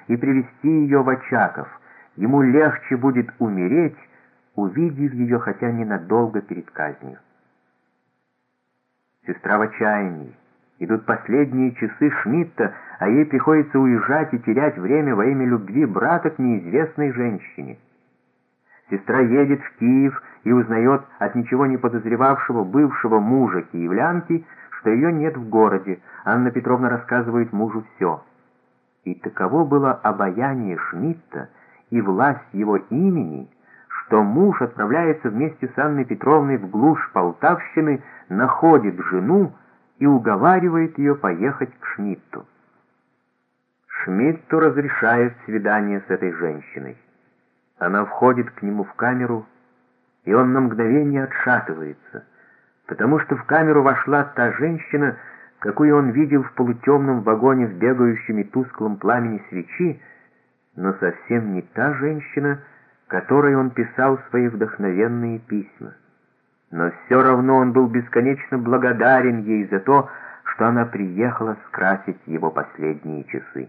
и привести ее в Очаков. Ему легче будет умереть, увидев ее хотя ненадолго перед казнью. Сестра в отчаянии. Идут последние часы Шмидта, а ей приходится уезжать и терять время во имя любви брата к неизвестной женщине. Сестра едет в Киев и узнает от ничего не подозревавшего бывшего мужа киевлянки, что ее нет в городе. Анна Петровна рассказывает мужу все. И таково было обаяние Шмидта и власть его имени, что муж отправляется вместе с Анной Петровной в глушь Полтавщины, находит жену и уговаривает ее поехать к Шмидту. Шмидту разрешает свидание с этой женщиной. Она входит к нему в камеру, и он на мгновение отшатывается, потому что в камеру вошла та женщина, какую он видел в полутемном вагоне в бегающем и тусклом пламени свечи, но совсем не та женщина, которой он писал свои вдохновенные письма. Но все равно он был бесконечно благодарен ей за то, что она приехала скрасить его последние часы.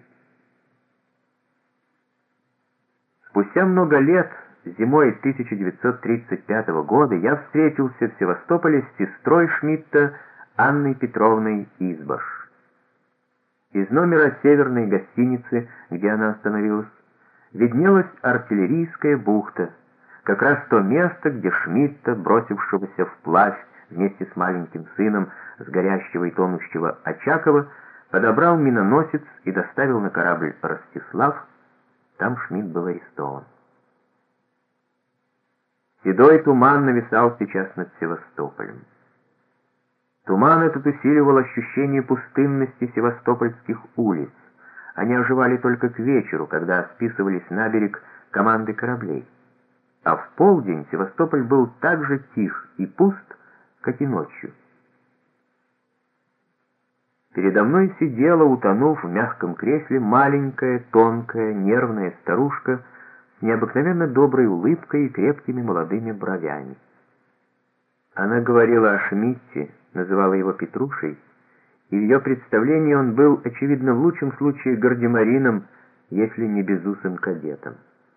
Спустя много лет, зимой 1935 года, я встретился в Севастополе с сестрой Шмидта Анной Петровной Избаш. Из номера северной гостиницы, где она остановилась, виднелась артиллерийская бухта, как раз то место, где Шмидта, бросившегося вплавь вместе с маленьким сыном с горящего и тонущего Очакова, подобрал миноносец и доставил на корабль «Ростислав». Там Шмидт был арестован. Седой туман нависал сейчас над Севастополем. Туман этот усиливал ощущение пустынности севастопольских улиц. Они оживали только к вечеру, когда списывались на берег команды кораблей. А в полдень Севастополь был так же тих и пуст, как и ночью. Передо мной сидела, утонув в мягком кресле, маленькая, тонкая, нервная старушка с необыкновенно доброй улыбкой и крепкими молодыми бровями. Она говорила о Шмидте, называла его Петрушей, и в ее представлении он был, очевидно, в лучшем случае гардемарином, если не безусым кадетом.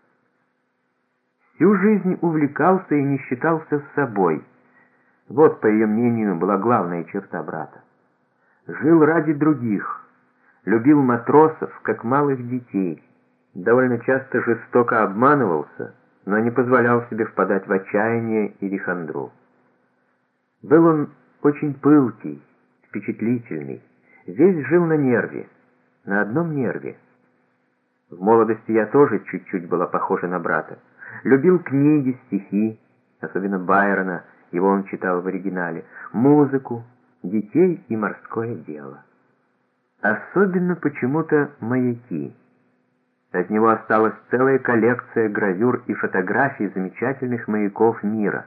Всю жизнь увлекался и не считался с собой. Вот, по ее мнению, была главная черта брата. Жил ради других, любил матросов, как малых детей, довольно часто жестоко обманывался, но не позволял себе впадать в отчаяние или хандру. Был он очень пылкий, впечатлительный, весь жил на нерве, на одном нерве. В молодости я тоже чуть-чуть была похожа на брата. Любил книги, стихи, особенно Байрона, его он читал в оригинале, музыку, детей и морское дело. Особенно почему-то маяки. От него осталась целая коллекция гравюр и фотографий замечательных маяков мира.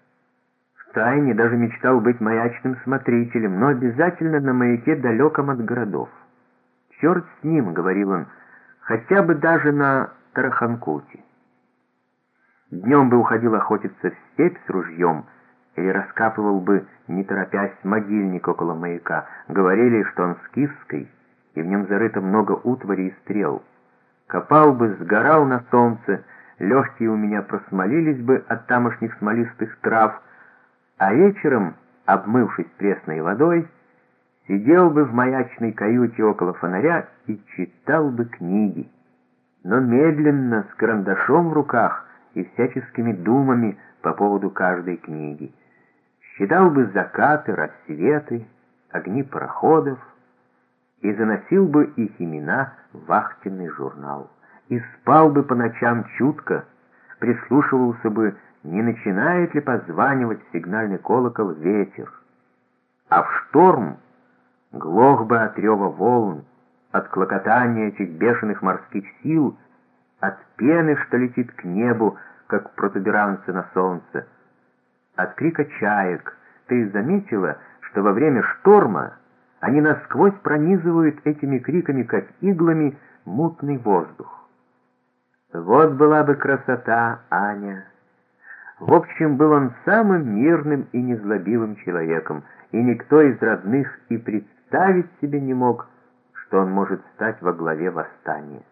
Втайне даже мечтал быть маячным смотрителем, но обязательно на маяке, далеком от городов. «Черт с ним», — говорил он, — «хотя бы даже на Тараханкуте». Днем бы уходил охотиться в степь с ружьем, или раскапывал бы, не торопясь, могильник около маяка. Говорили, что он скифский, и в нем зарыто много утвари и стрел. Копал бы, сгорал на солнце, легкие у меня просмолились бы от тамошних смолистых трав, а вечером, обмывшись пресной водой, сидел бы в маячной каюте около фонаря и читал бы книги. Но медленно, с карандашом в руках и всяческими думами по поводу каждой книги. Считал бы закаты, рассветы, огни пароходов и заносил бы их имена в вахтенный журнал. И спал бы по ночам чутко, прислушивался бы, не начинает ли позванивать в сигнальный колокол ветер. А в шторм глох бы от рева волн, от клокотания этих бешеных морских сил, от пены, что летит к небу, как протуберанцы на солнце, от крика чаек. Ты заметила, что во время шторма они насквозь пронизывают этими криками, как иглами, мутный воздух? Вот была бы красота, Аня. В общем, был он самым мирным и незлобивым человеком, и никто из родных и представить себе не мог, что он может стать во главе восстания.